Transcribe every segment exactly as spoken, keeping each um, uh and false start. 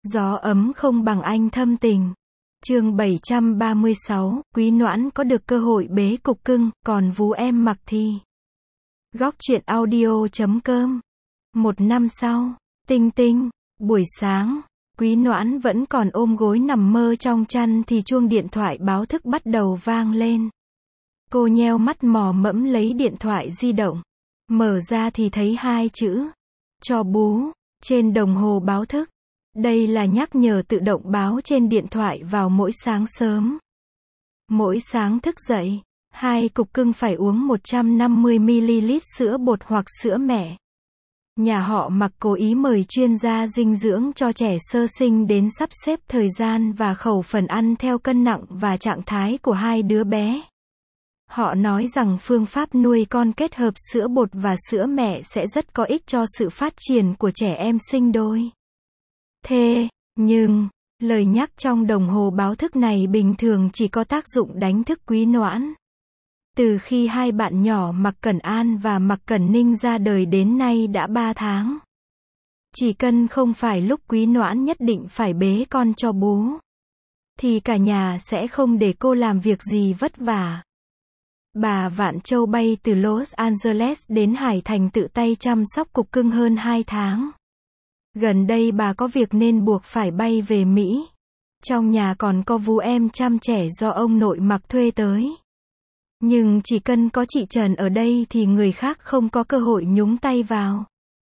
Gió ấm không bằng anh thâm tình. Chương bảy trăm ba mươi sáu, Quý Noãn có được cơ hội bế cục cưng, còn vú em mặc thì. Góc truyện audio chấm com. Một năm sau, tinh tinh, buổi sáng, Quý Noãn vẫn còn ôm gối nằm mơ trong chăn thì chuông điện thoại báo thức bắt đầu vang lên. Cô nheo mắt mò mẫm lấy điện thoại di động. Mở ra thì thấy hai chữ. Cho bú. Trên đồng hồ báo thức. Đây là nhắc nhở tự động báo trên điện thoại vào mỗi sáng sớm. Mỗi sáng thức dậy, hai cục cưng phải uống một trăm năm mươi mi li lít sữa bột hoặc sữa mẹ. Nhà họ Mặc cố ý mời chuyên gia dinh dưỡng cho trẻ sơ sinh đến sắp xếp thời gian và khẩu phần ăn theo cân nặng và trạng thái của hai đứa bé. Họ nói rằng phương pháp nuôi con kết hợp sữa bột và sữa mẹ sẽ rất có ích cho sự phát triển của trẻ em sinh đôi. Thế, nhưng, lời nhắc trong đồng hồ báo thức này bình thường chỉ có tác dụng đánh thức Quý Noãn. Từ khi hai bạn nhỏ Mặc Cẩn An và Mặc Cẩn Ninh ra đời đến nay đã ba tháng. Chỉ cần không phải lúc Quý Noãn nhất định phải bế con cho bú, thì cả nhà sẽ không để cô làm việc gì vất vả. Bà Vạn Châu bay từ Los Angeles đến Hải Thành tự tay chăm sóc cục cưng hơn hai tháng. Gần đây bà có việc nên buộc phải bay về Mỹ. Trong nhà còn có vú em chăm trẻ do ông nội Mặc thuê tới. Nhưng chỉ cần có chị Trần ở đây thì người khác không có cơ hội nhúng tay vào.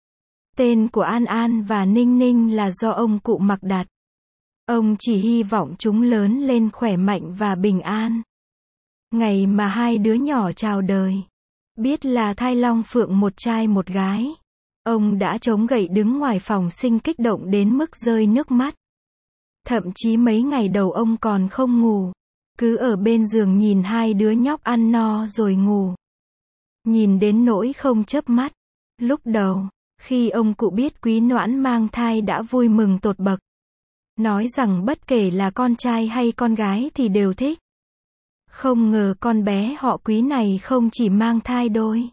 Tên của An An và Ninh Ninh là do ông cụ Mặc đặt. Ông chỉ hy vọng chúng lớn lên khỏe mạnh và bình an. Ngày mà hai đứa nhỏ chào đời, biết là thai long phượng một trai một gái, ông đã chống gậy đứng ngoài phòng sinh kích động đến mức rơi nước mắt. Thậm chí mấy ngày đầu ông còn không ngủ, cứ ở bên giường nhìn hai đứa nhóc ăn no rồi ngủ. Nhìn đến nỗi không chớp mắt. Lúc đầu, khi ông cụ biết Quý Noãn mang thai đã vui mừng tột bậc. Nói rằng bất kể là con trai hay con gái thì đều thích. Không ngờ con bé họ Quý này không chỉ mang thai đôi,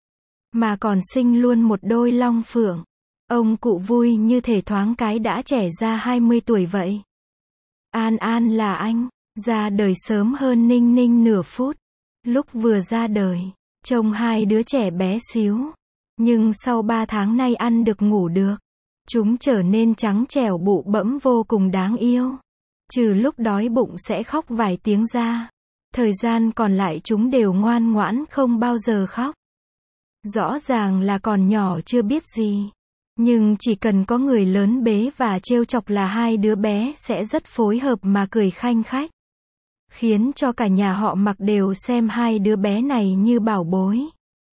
mà còn sinh luôn một đôi long phượng. Ông cụ vui như thể thoáng cái đã trẻ ra hai mươi tuổi vậy. An An là anh, ra đời sớm hơn Ninh Ninh nửa phút. Lúc vừa ra đời, trông hai đứa trẻ bé xíu. Nhưng sau ba tháng nay ăn được ngủ được. Chúng trở nên trắng trẻo bụ bẫm vô cùng đáng yêu. Trừ lúc đói bụng sẽ khóc vài tiếng ra. Thời gian còn lại chúng đều ngoan ngoãn không bao giờ khóc. Rõ ràng là còn nhỏ chưa biết gì. Nhưng chỉ cần có người lớn bế và trêu chọc là hai đứa bé sẽ rất phối hợp mà cười khanh khách. Khiến cho cả nhà họ Mặc đều xem hai đứa bé này như bảo bối.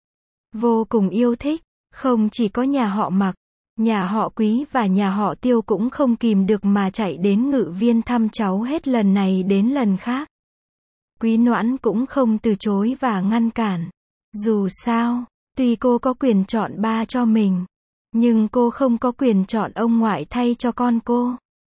Vô cùng yêu thích. Không chỉ có nhà họ Mặc, nhà họ Quý và nhà họ Tiêu cũng không kìm được mà chạy đến Ngự Viên thăm cháu hết lần này đến lần khác. Quý Noãn cũng không từ chối và ngăn cản. Dù sao, tuy cô có quyền chọn ba cho mình, nhưng cô không có quyền chọn ông ngoại thay cho con cô.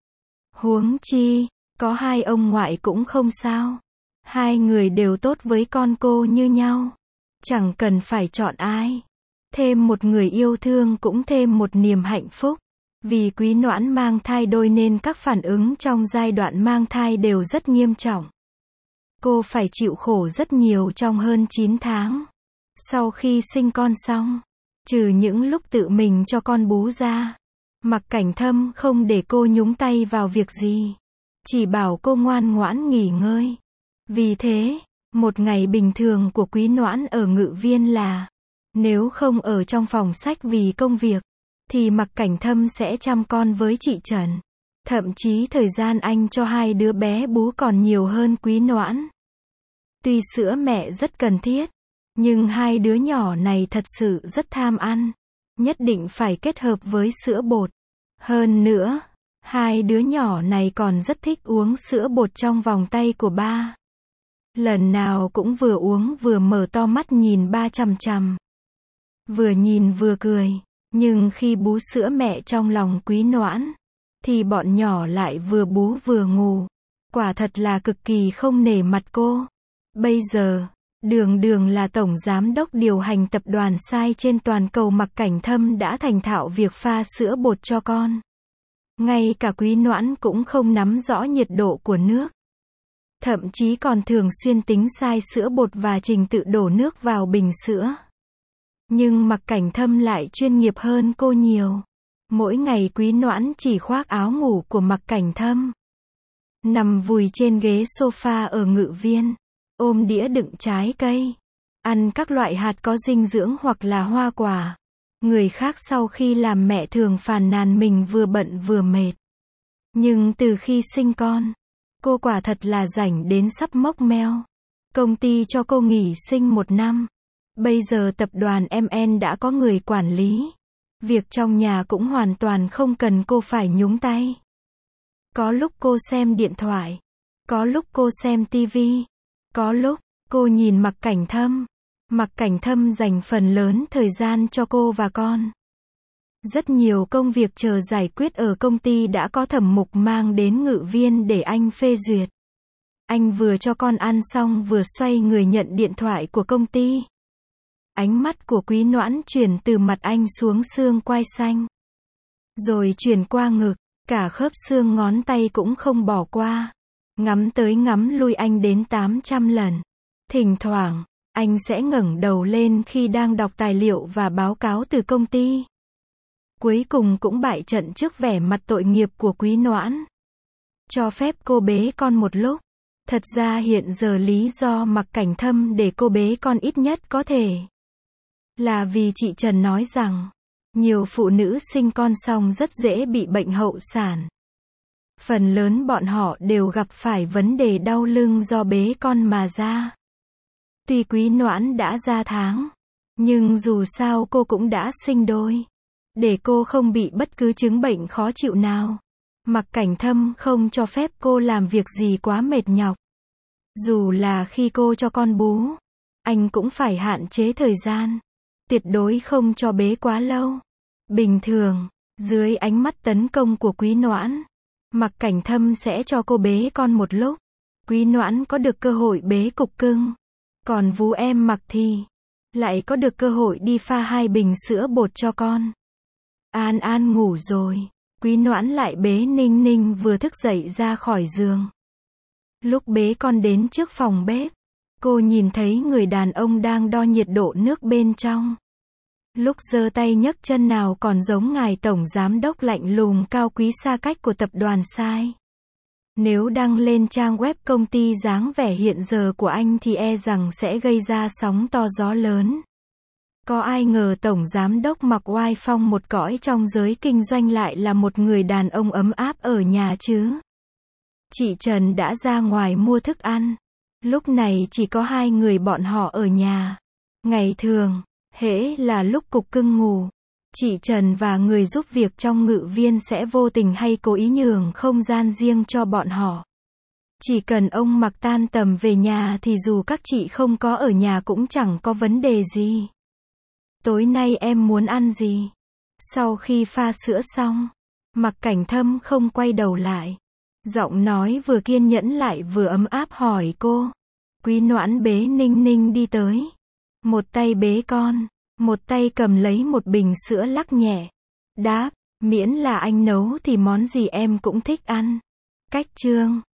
Huống chi, có hai ông ngoại cũng không sao. Hai người đều tốt với con cô như nhau. Chẳng cần phải chọn ai. Thêm một người yêu thương cũng thêm một niềm hạnh phúc. Vì Quý Noãn mang thai đôi nên các phản ứng trong giai đoạn mang thai đều rất nghiêm trọng. Cô phải chịu khổ rất nhiều trong hơn chín tháng. Sau khi sinh con xong, trừ những lúc tự mình cho con bú ra, Mặc Cảnh Thâm không để cô nhúng tay vào việc gì. Chỉ bảo cô ngoan ngoãn nghỉ ngơi. Vì thế, một ngày bình thường của Quý Noãn ở Ngự Viên là, nếu không ở trong phòng sách vì công việc, thì Mặc Cảnh Thâm sẽ chăm con với chị Trần. Thậm chí thời gian anh cho hai đứa bé bú còn nhiều hơn Quý Noãn. Tuy sữa mẹ rất cần thiết, nhưng hai đứa nhỏ này thật sự rất tham ăn. Nhất định phải kết hợp với sữa bột. Hơn nữa, hai đứa nhỏ này còn rất thích uống sữa bột trong vòng tay của ba. Lần nào cũng vừa uống vừa mở to mắt nhìn ba chằm chằm. Vừa nhìn vừa cười. Nhưng khi bú sữa mẹ trong lòng Quý Noãn, thì bọn nhỏ lại vừa bú vừa ngủ. Quả thật là cực kỳ không nể mặt cô. Bây giờ, Đường Đường là tổng giám đốc điều hành tập đoàn sai trên toàn cầu Mặc Cảnh Thâm đã thành thạo việc pha sữa bột cho con. Ngay cả Quý Noãn cũng không nắm rõ nhiệt độ của nước. Thậm chí còn thường xuyên tính sai sữa bột và trình tự đổ nước vào bình sữa. Nhưng Mạc Cảnh Thâm lại chuyên nghiệp hơn cô nhiều. Mỗi ngày Quý Noãn chỉ khoác áo ngủ của Mạc Cảnh Thâm, nằm vùi trên ghế sofa ở Ngự Viên, ôm đĩa đựng trái cây, ăn các loại hạt có dinh dưỡng hoặc là hoa quả. Người khác sau khi làm mẹ thường phàn nàn mình vừa bận vừa mệt. Nhưng từ khi sinh con, cô quả thật là rảnh đến sắp mốc meo. Công ty cho cô nghỉ sinh một năm. Bây giờ tập đoàn em en đã có người quản lý. Việc trong nhà cũng hoàn toàn không cần cô phải nhúng tay. Có lúc cô xem điện thoại. Có lúc cô xem tivi. Có lúc, cô nhìn Mạc Cảnh Thâm. Mạc Cảnh Thâm dành phần lớn thời gian cho cô và con. Rất nhiều công việc chờ giải quyết ở công ty đã có thẩm mục mang đến Ngự Viên để anh phê duyệt. Anh vừa cho con ăn xong vừa xoay người nhận điện thoại của công ty. Ánh mắt của Quý Noãn chuyển từ mặt anh xuống xương quai xanh. Rồi chuyển qua ngực, cả khớp xương ngón tay cũng không bỏ qua. Ngắm tới ngắm lui anh đến tám trăm lần. Thỉnh thoảng, anh sẽ ngẩng đầu lên khi đang đọc tài liệu và báo cáo từ công ty. Cuối cùng cũng bại trận trước vẻ mặt tội nghiệp của Quý Noãn. Cho phép cô bế con một lúc. Thật ra hiện giờ lý do Mạc Cảnh Thâm để cô bế con ít nhất có thể là vì chị Trần nói rằng, nhiều phụ nữ sinh con xong rất dễ bị bệnh hậu sản. Phần lớn bọn họ đều gặp phải vấn đề đau lưng do bế con mà ra. Tuy Quý Noãn đã ra tháng, nhưng dù sao cô cũng đã sinh đôi. Để cô không bị bất cứ chứng bệnh khó chịu nào, Mạc Cảnh Thâm không cho phép cô làm việc gì quá mệt nhọc. Dù là khi cô cho con bú, anh cũng phải hạn chế thời gian. Tuyệt đối không cho bế quá lâu. Bình thường, dưới ánh mắt tấn công của Quý Noãn, Mạc Cảnh Thâm sẽ cho cô bế con một lúc. Quý Noãn có được cơ hội bế cục cưng. Còn vú em Mạc thì lại có được cơ hội đi pha hai bình sữa bột cho con. An An ngủ rồi. Quý Noãn lại bế Ninh Ninh vừa thức dậy ra khỏi giường. Lúc bế con đến trước phòng bếp, cô nhìn thấy người đàn ông đang đo nhiệt độ nước bên trong. Lúc giơ tay nhấc chân nào còn giống ngài tổng giám đốc lạnh lùng cao quý xa cách của tập đoàn sai. Nếu đăng lên trang web công ty dáng vẻ hiện giờ của anh thì e rằng sẽ gây ra sóng to gió lớn. Có ai ngờ tổng giám đốc mặc oai phong một cõi trong giới kinh doanh lại là một người đàn ông ấm áp ở nhà chứ. Chị Trần đã ra ngoài mua thức ăn. Lúc này chỉ có hai người bọn họ ở nhà. Ngày thường, hễ là lúc cục cưng ngủ, chị Trần và người giúp việc trong Ngự Viên sẽ vô tình hay cố ý nhường không gian riêng cho bọn họ. Chỉ cần ông Mạc tan tầm về nhà thì dù các chị không có ở nhà cũng chẳng có vấn đề gì. Tối nay em muốn ăn gì? Sau khi pha sữa xong, Mạc Cảnh Thâm không quay đầu lại. Giọng nói vừa kiên nhẫn lại vừa ấm áp hỏi cô. Quý Noãn bế Ninh Ninh đi tới. Một tay bế con, một tay cầm lấy một bình sữa lắc nhẹ. Đáp, miễn là anh nấu thì món gì em cũng thích ăn. Cách chương